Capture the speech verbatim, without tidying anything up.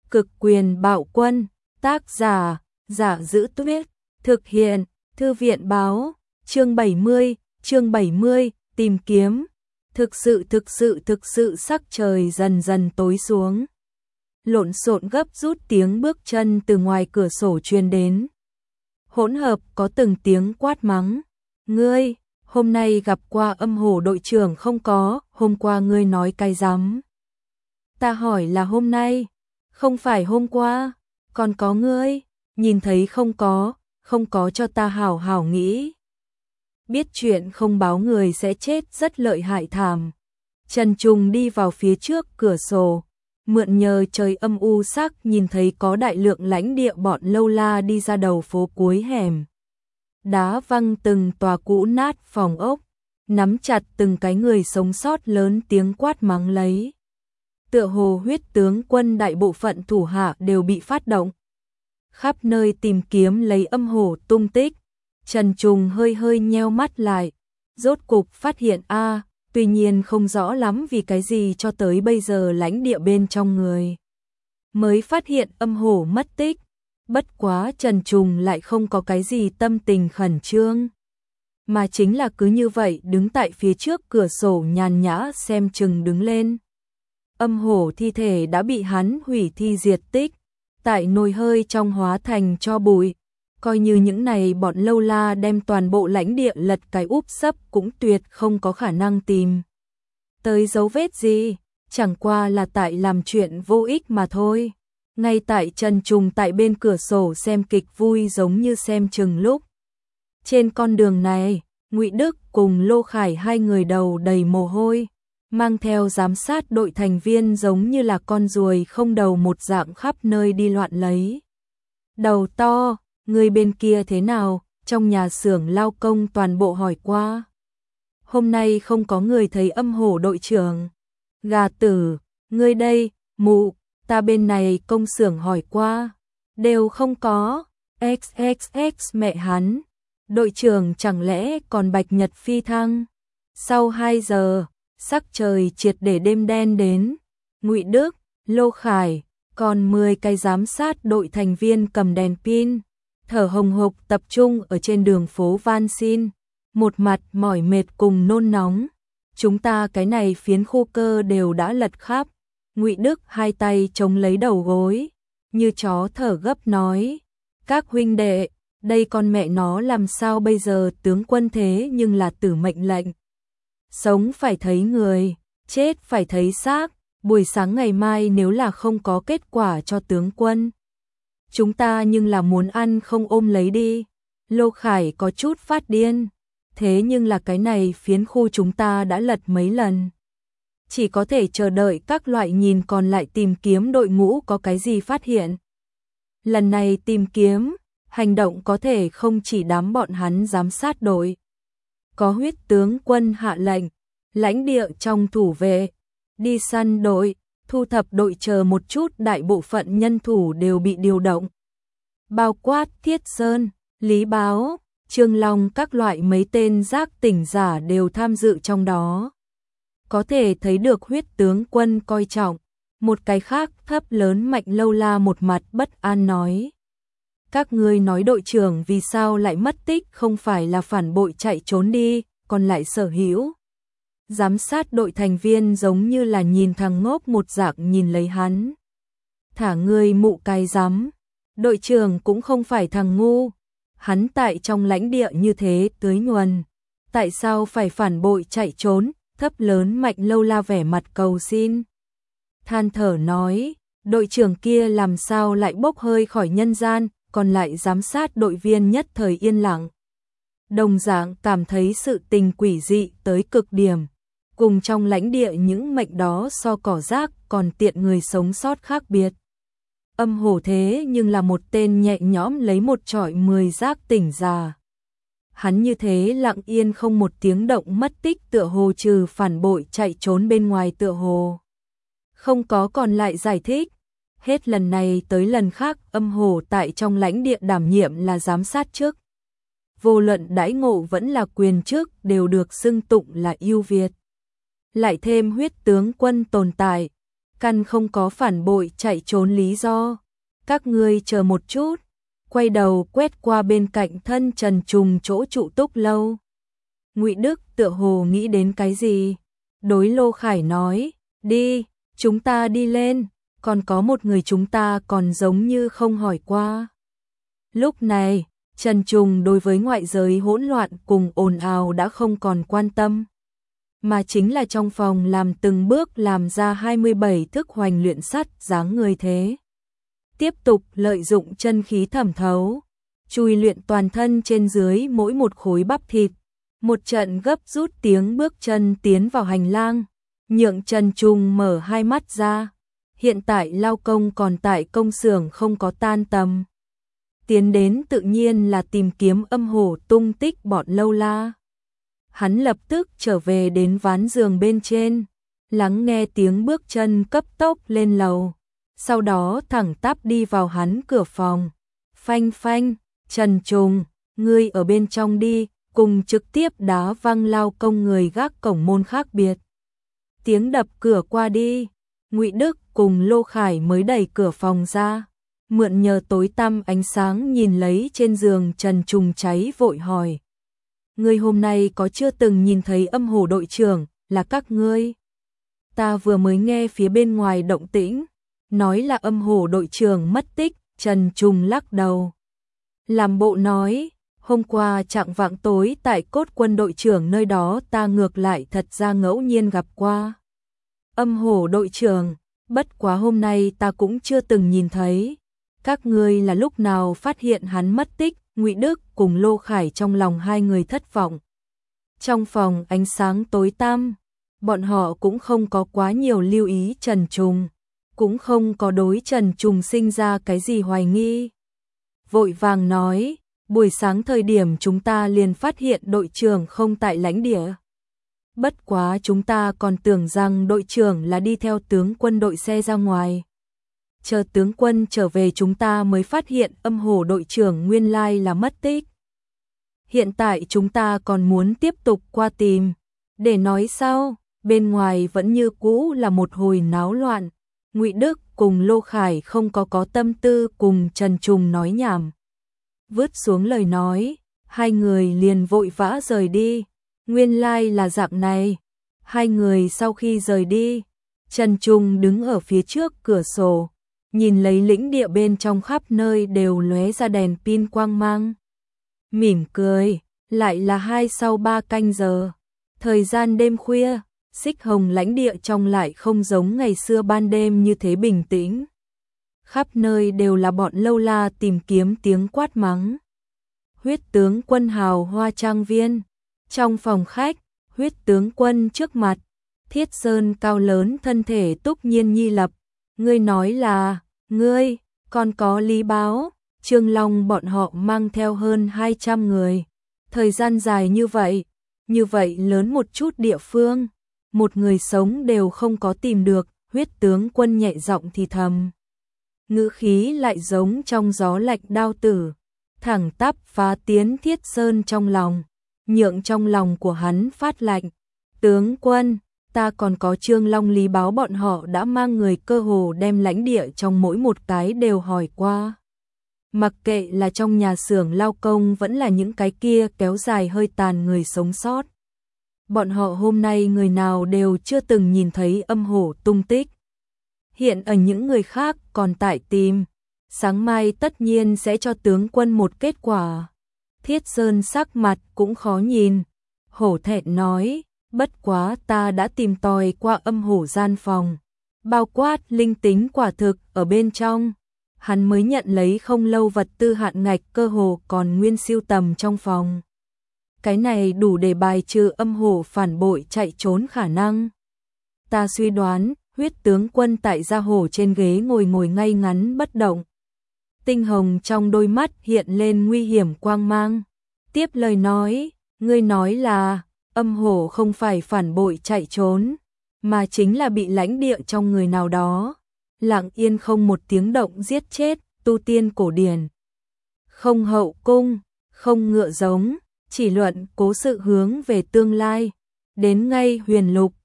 Cực quyền bạo quân, tác giả, Giả Giữ Tuyết, thực hiện, Thư viện báo, chương bảy mươi, chương bảy mươi, tìm kiếm. Thực sự thực sự thực sự sắc trời dần dần tối xuống. Lộn xộn gấp rút tiếng bước chân từ ngoài cửa sổ truyền đến. Hỗn hợp có từng tiếng quát mắng. Ngươi, hôm nay gặp qua Âm Hổ đội trưởng không có, hôm qua ngươi nói cái rắm. Ta hỏi là hôm nay, không phải hôm qua, còn có ngươi, nhìn thấy không có, không có cho ta hảo hảo nghĩ. Biết chuyện không báo người sẽ chết rất lợi hại thảm. Trần Trùng đi vào phía trước cửa sổ, mượn nhờ trời âm u sắc nhìn thấy có đại lượng lãnh địa bọn lâu la đi ra đầu phố cuối hẻm. Đá văng từng tòa cũ nát phòng ốc, nắm chặt từng cái người sống sót lớn tiếng quát mắng lấy. Tựa hồ huyết tướng quân đại bộ phận thủ hạ đều bị phát động. Khắp nơi tìm kiếm lấy Âm Hổ tung tích. Trần Trùng hơi hơi nheo mắt lại, rốt cục phát hiện a, à, tuy nhiên không rõ lắm vì cái gì cho tới bây giờ lãnh địa bên trong người mới phát hiện Âm Hổ mất tích. Bất quá Trần Trùng lại không có cái gì tâm tình khẩn trương, mà chính là cứ như vậy đứng tại phía trước cửa sổ nhàn nhã xem chừng đứng lên. Âm Hổ thi thể đã bị hắn hủy thi diệt tích, tại nồi hơi trong hóa thành tro bụi. Coi như những này bọn lâu la đem toàn bộ lãnh địa lật cái úp sấp cũng tuyệt không có khả năng tìm tới dấu vết gì, chẳng qua là tại làm chuyện vô ích mà thôi. Ngay tại Trần Trùng tại bên cửa sổ xem kịch vui giống như xem chừng lúc. Trên con đường này, Ngụy Đức cùng Lô Khải hai người đầu đầy mồ hôi, mang theo giám sát đội thành viên giống như là con ruồi không đầu một dạng khắp nơi đi loạn lấy. Đầu to, người bên kia thế nào? Trong nhà xưởng lao công toàn bộ hỏi qua. Hôm nay không có người thấy Âm Hổ đội trưởng. Gà tử, ngươi đây, mụ, ta bên này công xưởng hỏi qua. Đều không có. xxx mẹ hắn. Đội trưởng chẳng lẽ còn bạch nhật phi thăng? Sau hai giờ, sắc trời triệt để đêm đen đến. Ngụy Đức, Lô Khải, còn mười cái giám sát đội thành viên cầm đèn pin, thở hồng hộc tập trung ở trên đường phố van xin, một mặt mỏi mệt cùng nôn nóng. Chúng ta cái này phiến khu cơ đều đã lật khắp. Ngụy Đức hai tay chống lấy đầu gối, như chó thở gấp nói, các huynh đệ, đây con mẹ nó làm sao bây giờ? Tướng quân thế nhưng là tử mệnh lệnh. Sống phải thấy người, chết phải thấy xác. Buổi sáng ngày mai nếu là không có kết quả cho tướng quân, chúng ta nhưng là muốn ăn không ôm lấy đi. Lô Khải có chút phát điên. Thế nhưng là cái này phiến khu chúng ta đã lật mấy lần. Chỉ có thể chờ đợi các loại nhìn còn lại tìm kiếm đội ngũ có cái gì phát hiện. Lần này tìm kiếm, hành động có thể không chỉ đám bọn hắn giám sát đội. Có huyết tướng quân hạ lệnh, lãnh địa trong thủ vệ, đi săn đội, thu thập đội chờ một chút đại bộ phận nhân thủ đều bị điều động. Bao quát Thiết Sơn, Lý Báo, Trương Long các loại mấy tên giác tỉnh giả đều tham dự trong đó. Có thể thấy được huyết tướng quân coi trọng. Một cái khác thấp lớn Mạnh Lâu La một mặt bất an nói. Các ngươi nói đội trưởng vì sao lại mất tích, không phải là phản bội chạy trốn đi, còn lại sở hữu. Giám sát đội thành viên giống như là nhìn thằng ngốc một dạng nhìn lấy hắn. Thả ngươi mụ cái rắm, đội trưởng cũng không phải thằng ngu. Hắn tại trong lãnh địa như thế tưới nhuần, tại sao phải phản bội chạy trốn? Thấp lớn Mạnh Lâu La vẻ mặt cầu xin, than thở nói, đội trưởng kia làm sao lại bốc hơi khỏi nhân gian? Còn lại giám sát đội viên nhất thời yên lặng. Đồng dạng cảm thấy sự tình quỷ dị tới cực điểm, cùng trong lãnh địa những mệnh đó so cỏ rác còn tiện người sống sót khác biệt. Âm Hổ thế nhưng là một tên nhẹ nhõm lấy một chọi mười giác tỉnh già. Hắn như thế lặng yên không một tiếng động mất tích, tựa hồ trừ phản bội chạy trốn bên ngoài tựa hồ không có còn lại giải thích. Hết lần này tới lần khác Âm Hổ tại trong lãnh địa đảm nhiệm là giám sát chức. Vô luận đãi ngộ vẫn là quyền chức đều được xưng tụng là ưu việt. Lại thêm huyết tướng quân tồn tại, căn không có phản bội chạy trốn lý do. Các ngươi chờ một chút, quay đầu quét qua bên cạnh thân Trần Trùng chỗ trụ túc lâu. Ngụy Đức tựa hồ nghĩ đến cái gì, đối Lô Khải nói, đi, chúng ta đi lên, còn có một người chúng ta còn giống như không hỏi qua. Lúc này, Trần Trùng đối với ngoại giới hỗn loạn cùng ồn ào đã không còn quan tâm, mà chính là trong phòng làm từng bước làm ra hai mươi bảy thức hoành luyện sắt dáng người thế. Tiếp tục lợi dụng chân khí thẩm thấu, chui luyện toàn thân trên dưới mỗi một khối bắp thịt, một trận gấp rút tiếng bước chân tiến vào hành lang, nhượng Trần Trùng mở hai mắt ra. Hiện tại lao công còn tại công xưởng không có tan tầm. Tiến đến tự nhiên là tìm kiếm âm hổ tung tích bọn lâu la. Hắn lập tức trở về đến ván giường bên trên, lắng nghe tiếng bước chân cấp tốc lên lầu, sau đó thẳng tắp đi vào hắn cửa phòng. Phanh phanh, Trần Trùng, ngươi ở bên trong đi, cùng trực tiếp đá văng lao công người gác cổng môn khác biệt. Tiếng đập cửa qua đi, Ngụy Đức cùng Lô Khải mới đẩy cửa phòng ra, mượn nhờ tối tăm ánh sáng nhìn lấy trên giường Trần Trùng cháy vội hỏi. Ngươi hôm nay có chưa từng nhìn thấy âm hổ đội trưởng, là các ngươi? Ta vừa mới nghe phía bên ngoài động tĩnh, nói là âm hổ đội trưởng mất tích. Trần Trùng lắc đầu, làm bộ nói, hôm qua chạng vạng tối tại Cốt Quân đội trưởng nơi đó ta ngược lại thật ra ngẫu nhiên gặp qua âm hổ đội trưởng, bất quá hôm nay ta cũng chưa từng nhìn thấy. Các ngươi là lúc nào phát hiện hắn mất tích? Ngụy Đức cùng Lô Khải trong lòng hai người thất vọng. Trong phòng ánh sáng tối tăm, bọn họ cũng không có quá nhiều lưu ý Trần Trùng, cũng không có đối Trần Trùng sinh ra cái gì hoài nghi. Vội vàng nói, buổi sáng thời điểm chúng ta liền phát hiện đội trưởng không tại lãnh địa. Bất quá chúng ta còn tưởng rằng đội trưởng là đi theo tướng quân đội xe ra ngoài. Chờ tướng quân trở về chúng ta mới phát hiện âm hổ đội trưởng nguyên lai là mất tích. Hiện tại chúng ta còn muốn tiếp tục qua tìm. Để nói sau, bên ngoài vẫn như cũ là một hồi náo loạn. Ngụy Đức cùng Lô Khải không có có tâm tư cùng Trần Trùng nói nhảm. Vứt xuống lời nói, hai người liền vội vã rời đi. Nguyên lai là dạng này. Hai người sau khi rời đi, Trần Trùng đứng ở phía trước cửa sổ, nhìn lấy lĩnh địa bên trong khắp nơi đều lóe ra đèn pin quang mang. Mỉm cười, lại là hai sau ba canh giờ. Thời gian đêm khuya, Xích Hồng lãnh địa trong lại không giống ngày xưa ban đêm như thế bình tĩnh. Khắp nơi đều là bọn lâu la tìm kiếm tiếng quát mắng. Huyết tướng quân hào hoa trang viên. Trong phòng khách, huyết tướng quân trước mặt, Thiết Sơn cao lớn thân thể túc nhiên nhi lập. Ngươi nói là, ngươi, còn có Lý Báo, Trương Long bọn họ mang theo hơn hai trăm người. Thời gian dài như vậy, như vậy lớn một chút địa phương, một người sống đều không có tìm được. Huyết tướng quân nhẹ giọng thì thầm, ngữ khí lại giống trong gió lạnh đao tử, thẳng tắp phá tiến Thiết Sơn trong lòng, nhượng trong lòng của hắn phát lạnh. Tướng quân, ta còn có Trương Long Lý Báo bọn họ đã mang người cơ hồ đem lãnh địa trong mỗi một cái đều hỏi qua. Mặc kệ là trong nhà xưởng lao công vẫn là những cái kia kéo dài hơi tàn người sống sót. Bọn họ hôm nay người nào đều chưa từng nhìn thấy âm hổ tung tích. Hiện ở những người khác còn tại tìm, sáng mai tất nhiên sẽ cho tướng quân một kết quả. Thiết Sơn sắc mặt cũng khó nhìn, hổ thẹn nói, bất quá ta đã tìm tòi qua âm hổ gian phòng, bao quát linh tính quả thực ở bên trong. Hắn mới nhận lấy không lâu vật tư hạn ngạch cơ hồ còn nguyên siêu tầm trong phòng. Cái này đủ để bài trừ âm hổ phản bội chạy trốn khả năng. Ta suy đoán, huyết tướng quân tại gia hổ trên ghế ngồi ngồi ngay ngắn bất động. Tinh hồng trong đôi mắt hiện lên nguy hiểm quang mang. Tiếp lời nói, ngươi nói là, âm hổ không phải phản bội chạy trốn, mà chính là bị lãnh địa trong người nào đó lặng yên không một tiếng động giết chết. Tu tiên cổ điển, không hậu cung, không ngựa giống, chỉ luận cố sự hướng về tương lai. Đến ngay huyền lục,